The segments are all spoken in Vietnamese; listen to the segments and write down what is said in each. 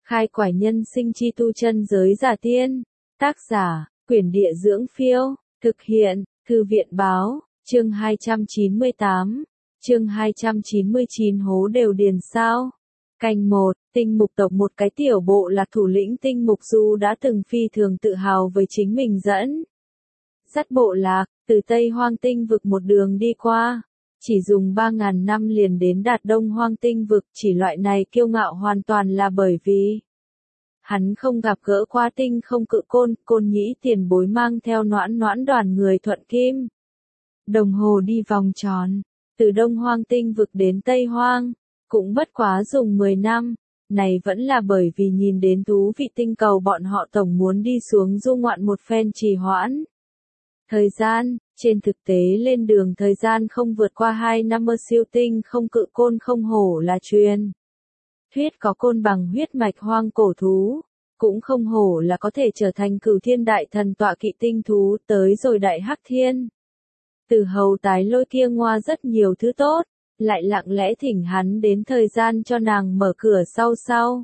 Khai quải nhân sinh chi tu chân giới giả tiên. Tác giả, Quyển Địa Dưỡng Phiêu. Thực hiện, Thư viện Báo. Chương 298. Chương 299 hố đều điền sao. Canh 1, Tinh Mục tộc một cái tiểu bộ lạc thủ lĩnh Tinh Mục Du đã từng phi thường tự hào với chính mình dắt bộ lạc, từ Tây Hoang Tinh vực một đường đi qua. Chỉ dùng 3.000 năm liền đến đạt Đông Hoang Tinh vực, chỉ loại này kiêu ngạo hoàn toàn là bởi vì hắn không gặp gỡ qua tinh không cự côn nhĩ tiền bối mang theo noãn đoàn người thuận kim đồng hồ đi vòng tròn, từ Đông Hoang Tinh vực đến Tây Hoang, cũng bất quá dùng 10 năm, này vẫn là bởi vì nhìn đến thú vị tinh cầu bọn họ tổng muốn đi xuống du ngoạn một phen trì hoãn. Thời gian, trên thực tế lên đường thời gian không vượt qua 2 năm mơ siêu tinh không cự côn không hổ là truyền thuyết có côn bằng huyết mạch hoang cổ thú, cũng không hổ là có thể trở thành Cửu Thiên Đại Thần tọa kỵ tinh thú tới rồi Đại Hắc Thiên. Từ hầu tái lôi kia ngoa rất nhiều thứ tốt, lại lặng lẽ thỉnh hắn đến thời gian cho nàng mở cửa sau.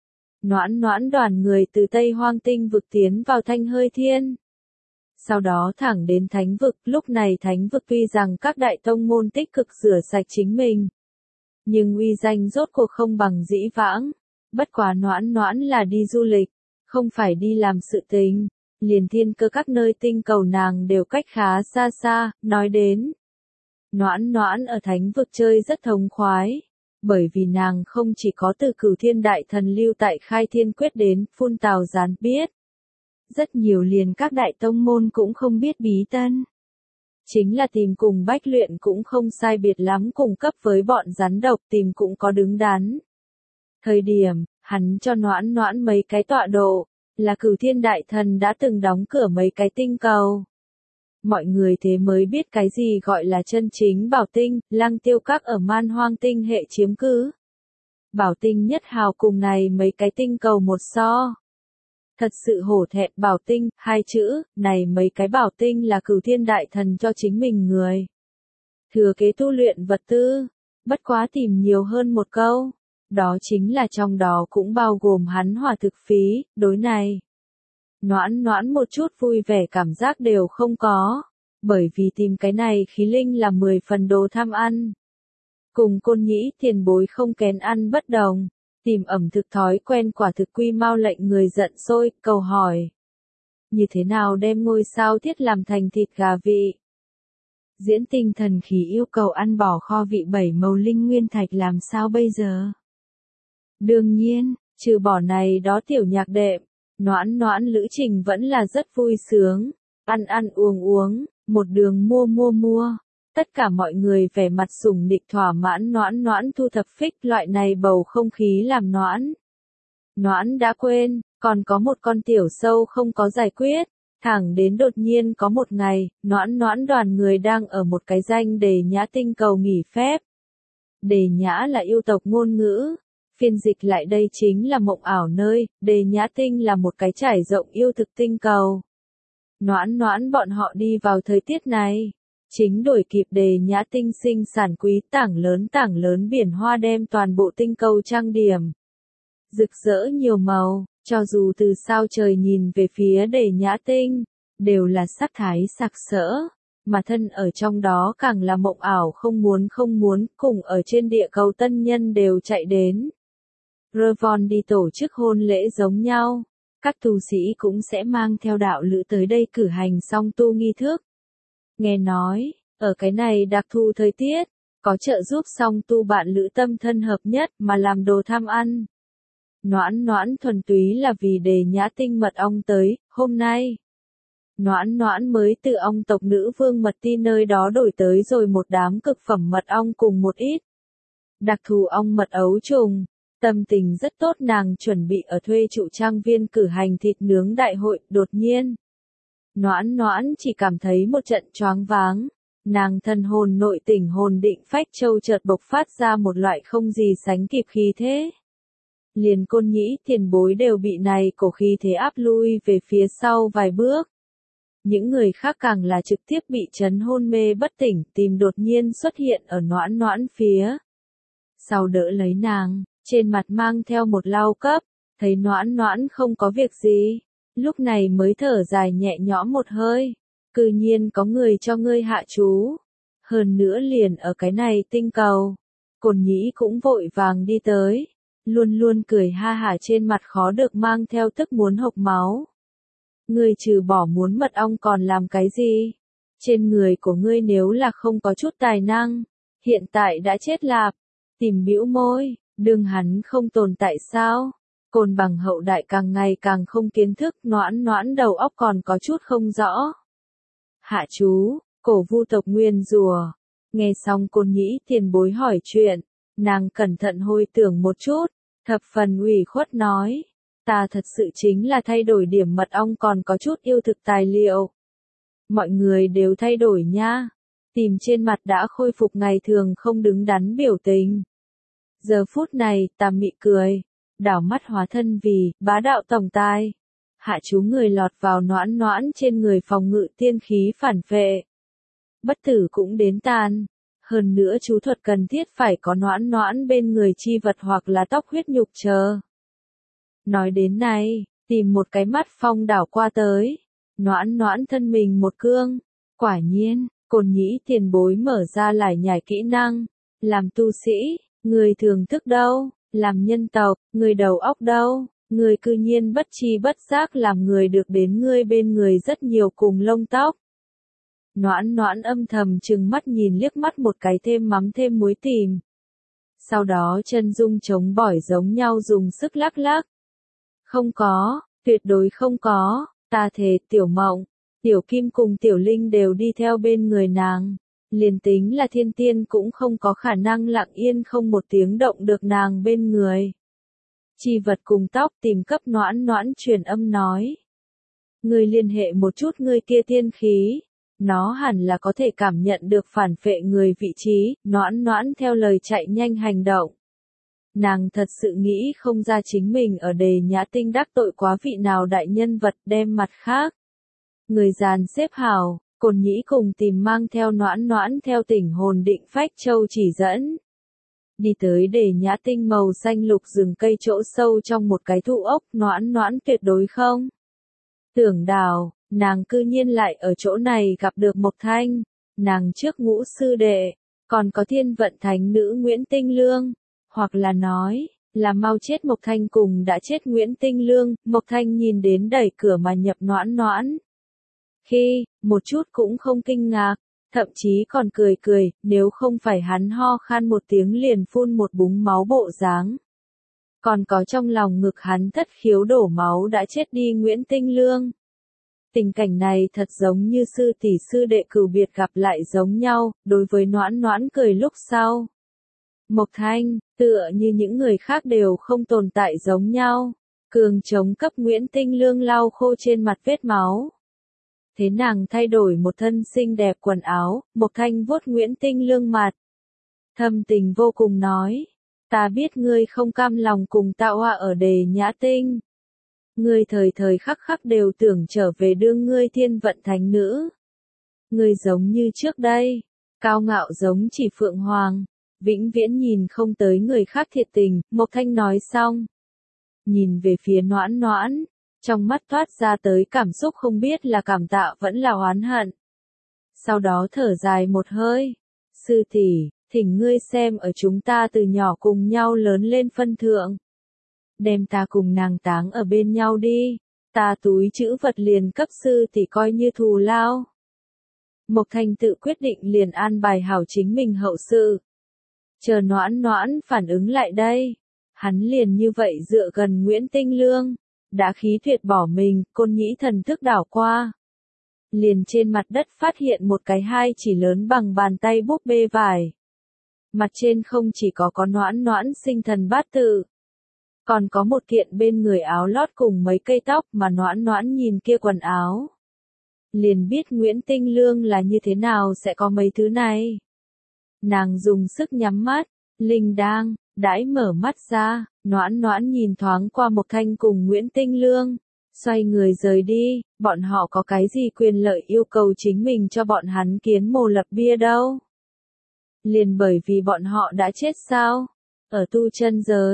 Noãn đoàn người từ Tây Hoang Tinh vực tiến vào Thanh Hơi Thiên. Sau đó thẳng đến Thánh vực, lúc này Thánh vực tuy rằng các đại tông môn tích cực rửa sạch chính mình, nhưng uy danh rốt cuộc không bằng dĩ vãng, bất quá noãn là đi du lịch, không phải đi làm sự tình, liền thiên cơ các nơi tinh cầu nàng đều cách khá xa, nói đến. Noãn ở Thánh vực chơi rất thống khoái, bởi vì nàng không chỉ có từ Cửu Thiên Đại Thần lưu tại Khai Thiên Quyết đến phun tào gián biết. Rất nhiều liền các đại tông môn cũng không biết bí tân. Chính là tìm cùng bách luyện cũng không sai biệt lắm cùng cấp với bọn rắn độc tìm cũng có đứng đắn. Thời điểm, hắn cho noãn mấy cái tọa độ, là Cửu Thiên Đại Thần đã từng đóng cửa mấy cái tinh cầu. Mọi người thế mới biết cái gì gọi là chân chính bảo tinh, Lăng Tiêu Các ở Man Hoang Tinh hệ chiếm cứ. Bảo tinh nhất hào cùng này mấy cái tinh cầu một so. Thật sự hổ thẹn bảo tinh, hai chữ, này mấy cái bảo tinh là Cửu Thiên Đại Thần cho chính mình người. Thừa kế tu luyện vật tư, bất quá tìm nhiều hơn một câu, đó chính là trong đó cũng bao gồm hắn hỏa thực phí, đối này. Noãn một chút vui vẻ cảm giác đều không có, bởi vì tìm cái này khí linh là 10 phần đồ tham ăn. Cùng côn nhĩ tiền bối không kén ăn bất đồng. Tìm ẩm thực thói quen quả thực quy mau lệnh người giận sôi, cầu hỏi. Như thế nào đem ngôi sao thiết làm thành thịt gà vị? Diễn Tinh Thần Khí yêu cầu ăn bò kho vị 7 màu linh nguyên thạch làm sao bây giờ? Đương nhiên, trừ bỏ này đó tiểu nhạc đệm, noãn lữ trình vẫn là rất vui sướng. Ăn uống, một đường mua. Tất cả mọi người vẻ mặt sủng nịch thỏa mãn noãn thu thập phích loại này bầu không khí làm noãn đã quên, còn có một con tiểu sâu không có giải quyết, thẳng đến đột nhiên có một ngày, noãn đoàn người đang ở một cái danh Đề Nhã tinh cầu nghỉ phép. Đề Nhã là yêu tộc ngôn ngữ, phiên dịch lại đây chính là mộng ảo nơi, Đề Nhã tinh là một cái trải rộng yêu thực tinh cầu. Noãn bọn họ đi vào thời tiết này. Chính đổi kịp Đề Nhã tinh sinh sản quý tảng lớn biển hoa đem toàn bộ tinh cầu trang điểm. Rực rỡ nhiều màu, cho dù từ sao trời nhìn về phía Đề Nhã tinh, đều là sắc thái sặc sỡ, mà thân ở trong đó càng là mộng ảo không muốn, cùng ở trên địa cầu tân nhân đều chạy đến. Revon đi tổ chức hôn lễ giống nhau, các tu sĩ cũng sẽ mang theo đạo lữ tới đây cử hành song tu nghi thức. Nghe nói, ở cái này đặc thù thời tiết, có trợ giúp song tu bạn lữ tâm thân hợp nhất mà làm đồ tham ăn. Noãn thuần túy là vì Đề Nhã tinh mật ong tới, hôm nay. Noãn mới từ ong tộc nữ vương mật ti nơi đó đổi tới rồi một đám cực phẩm mật ong cùng một ít. Đặc thù ong mật ấu trùng, tâm tình rất tốt nàng chuẩn bị ở thuê trụ trang viên cử hành thịt nướng đại hội, đột nhiên. Noãn chỉ cảm thấy một trận choáng váng, nàng thân hồn nội tỉnh hồn định phách châu chợt bộc phát ra một loại không gì sánh kịp khí thế. Liền côn nhĩ tiền bối đều bị này cổ khí thế áp lui về phía sau vài bước. Những người khác càng là trực tiếp bị chấn hôn mê bất tỉnh, tìm đột nhiên xuất hiện ở noãn phía. Sau đỡ lấy nàng, trên mặt mang theo một lau cấp, Thấy Noãn Noãn không có việc gì, lúc này mới thở dài nhẹ nhõm một hơi. Cư nhiên có người cho ngươi hạ chú. Hơn nữa liền ở cái này tinh cầu. Cổn Nhĩ cũng vội vàng đi tới. Luôn luôn cười ha hả trên mặt khó được mang theo tức muốn hộc máu. Ngươi trừ bỏ muốn mật ong còn làm cái gì? Trên người của ngươi nếu là không có chút tài năng, hiện tại đã chết lạp. Tìm bĩu môi, đương hắn không tồn tại sao? Côn Bằng hậu đại càng ngày càng không kiến thức, Noãn Noãn đầu óc còn có chút không rõ. Hạ chú, cổ vu tộc nguyên rùa. Nghe xong Côn Nhĩ tiền bối hỏi chuyện, nàng cẩn thận hồi tưởng một chút, thập phần ủy khuất nói. Ta thật sự chính là thay đổi điểm mật ong còn có chút yêu thực tài liệu. Mọi người đều thay đổi nha. Tìm trên mặt đã khôi phục ngày thường không đứng đắn biểu tình. Giờ phút này, ta mị cười, đảo mắt hóa thân vì bá đạo tổng tài. Hạ chú người lọt vào Noãn Noãn trên người phòng ngự tiên khí phản vệ. Bất tử cũng đến tan. Hơn nữa chú thuật cần thiết phải có Noãn Noãn bên người chi vật hoặc là tóc huyết nhục chờ. Nói đến này, tìm một cái mắt phong đảo qua tới. Noãn Noãn thân mình một cương. Quả nhiên, Cổn Nhĩ tiền bối mở ra lải nhải kỹ năng. Làm tu sĩ, người thường thức đâu, làm nhân tộc, người đầu óc đâu, người cư nhiên bất tri bất giác làm người được đến ngươi bên người rất nhiều cùng lông tóc. Noãn Noãn âm thầm trừng mắt nhìn liếc mắt một cái thêm mắm thêm muối tìm. Sau đó chân dung chống bỏi giống nhau dùng sức lắc lắc. Không có, tuyệt đối không có, ta thề Tiểu Mộng, Tiểu Kim cùng Tiểu Linh đều đi theo bên người nàng. Liền tính là thiên tiên cũng không có khả năng lặng yên không một tiếng động được nàng bên người. Chi vật cùng tóc tìm cấp Noãn Noãn truyền âm nói. Người liên hệ một chút người kia tiên khí. Nó hẳn là có thể cảm nhận được phản phệ người vị trí, Noãn Noãn theo lời chạy nhanh hành động. Nàng thật sự nghĩ không ra chính mình ở Đề Nhã Tinh đắc tội quá vị nào đại nhân vật đem mặt khác. Người dàn xếp hào, Cổn Nhĩ cùng tìm mang theo Noãn Noãn theo tỉnh hồn định phách châu chỉ dẫn. Đi tới Đề Nhã Tinh màu xanh lục rừng cây chỗ sâu trong một cái thụ ốc, Noãn Noãn tuyệt đối không. Tưởng đào, nàng cư nhiên lại ở chỗ này gặp được Mộc Thanh, nàng trước ngũ sư đệ, còn có thiên vận thánh nữ Nguyễn Tinh Lương, hoặc là nói, là mau chết Mộc Thanh cùng đã chết Nguyễn Tinh Lương, Mộc Thanh nhìn đến đẩy cửa mà nhập Noãn Noãn. Khi, một chút cũng không kinh ngạc, thậm chí còn cười cười, nếu không phải hắn ho khan một tiếng liền phun một búng máu bộ dáng. Còn có trong lòng ngực hắn thất khiếu đổ máu đã chết đi Nguyễn Tinh Lương. Tình cảnh này thật giống như sư tỷ sư đệ cửu biệt gặp lại giống nhau, đối với Noãn Noãn cười lúc sau. Mộc Thanh, tựa như những người khác đều không tồn tại giống nhau, cường chống cấp Nguyễn Tinh Lương lau khô trên mặt vết máu. Thế nàng thay đổi một thân xinh đẹp quần áo, Mộc Thanh vuốt Nguyễn Tinh Lương mặt. Thâm tình vô cùng nói, ta biết ngươi không cam lòng cùng Tạo Hoa ở Đề Nhã Tinh. Ngươi thời thời khắc khắc đều tưởng trở về đương ngươi thiên vận thánh nữ. Ngươi giống như trước đây, cao ngạo giống chỉ phượng hoàng, vĩnh viễn nhìn không tới người khác thiệt tình, Mộc Thanh nói xong. Nhìn về phía Noãn Noãn, trong mắt thoát ra tới cảm xúc không biết là cảm tạ vẫn là oán hận. Sau đó thở dài một hơi, sư tỷ, thỉnh ngươi xem ở chúng ta từ nhỏ cùng nhau lớn lên phân thượng. Đem ta cùng nàng táng ở bên nhau đi, ta túi chữ vật liền cấp sư tỷ coi như thù lao. Mộc Thanh tự quyết định liền an bài hảo chính mình hậu sự. Chờ Noãn Noãn phản ứng lại đây, hắn liền như vậy dựa gần Nguyễn Tinh Lương, đã khí tuyệt bỏ mình, Côn Nhĩ thần thức đảo qua. Liền trên mặt đất phát hiện một cái hai chỉ lớn bằng bàn tay búp bê vải. Mặt trên không chỉ có Noãn Noãn sinh thần bát tự, còn có một kiện bên người áo lót cùng mấy cây tóc mà Noãn Noãn nhìn kia quần áo. Liền biết Nguyễn Tinh Lương là như thế nào sẽ có mấy thứ này. Nàng dùng sức nhắm mắt, linh đang, đãi mở mắt ra, Noãn Noãn nhìn thoáng qua Mộc Thanh cùng Nguyễn Tinh Lương, xoay người rời đi, bọn họ có cái gì quyền lợi yêu cầu chính mình cho bọn hắn kiến mồ lập bia đâu. Liền bởi vì bọn họ đã chết sao? Ở tu chân giới,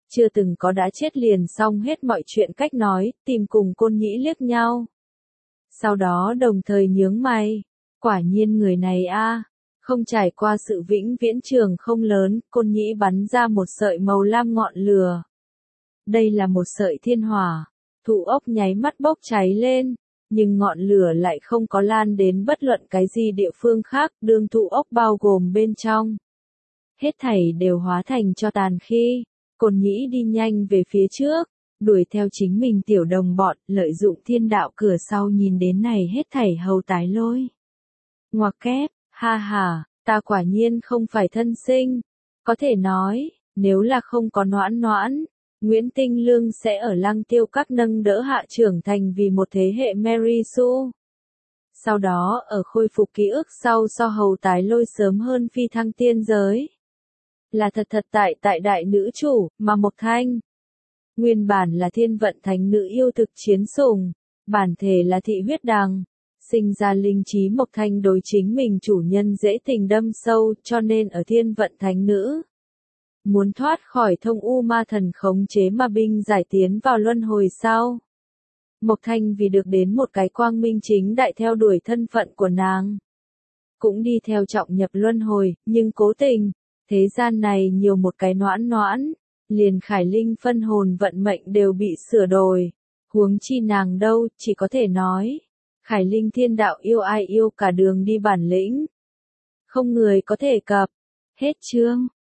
chưa từng có đã chết liền xong hết mọi chuyện cách nói, tìm cùng Côn Nhĩ liếc nhau. Sau đó đồng thời nhướng mày, quả nhiên người này không trải qua sự vĩnh viễn trường không lớn, Côn Nhĩ bắn ra một sợi màu lam ngọn lửa. Đây là một sợi thiên hỏa, thụ ốc nháy mắt bốc cháy lên, nhưng ngọn lửa lại không có lan đến bất luận cái gì địa phương khác, đương thụ ốc bao gồm bên trong. Hết thảy đều hóa thành tro tàn khi Côn Nhĩ đi nhanh về phía trước, đuổi theo chính mình tiểu đồng bọn, lợi dụng thiên đạo cửa sau nhìn đến này hết thảy hầu tái lôi. Ngoặc kép, ha ha, ta quả nhiên không phải thân sinh. Có thể nói, nếu là không có Noãn Noãn, Nguyễn Tinh Lương sẽ ở Lăng Tiêu Các nâng đỡ hạ trưởng thành vì một thế hệ Mary Sue. Sau đó ở khôi phục ký ức sau so hầu tái lôi sớm hơn phi thăng tiên giới. Là thật tại đại nữ chủ, mà Mộc Thanh. Nguyên bản là thiên vận thánh nữ yêu thực chiến sủng, bản thể là thị huyết đằng. Sinh ra linh trí Mộc Thanh đối chính mình chủ nhân dễ tình đâm sâu cho nên ở thiên vận thánh nữ. Muốn thoát khỏi thông u ma thần khống chế ma binh giải tiến vào luân hồi sau. Mộc Thanh vì được đến một cái quang minh chính đại theo đuổi thân phận của nàng. Cũng đi theo trọng nhập luân hồi, nhưng cố tình, thế gian này nhiều một cái Noãn Noãn, liền Khải Linh phân hồn vận mệnh đều bị sửa đổi. Huống chi nàng đâu, chỉ có thể nói. Khải Linh thiên đạo yêu ai yêu cả đường đi bản lĩnh. Không người có thể cập. Hết chương.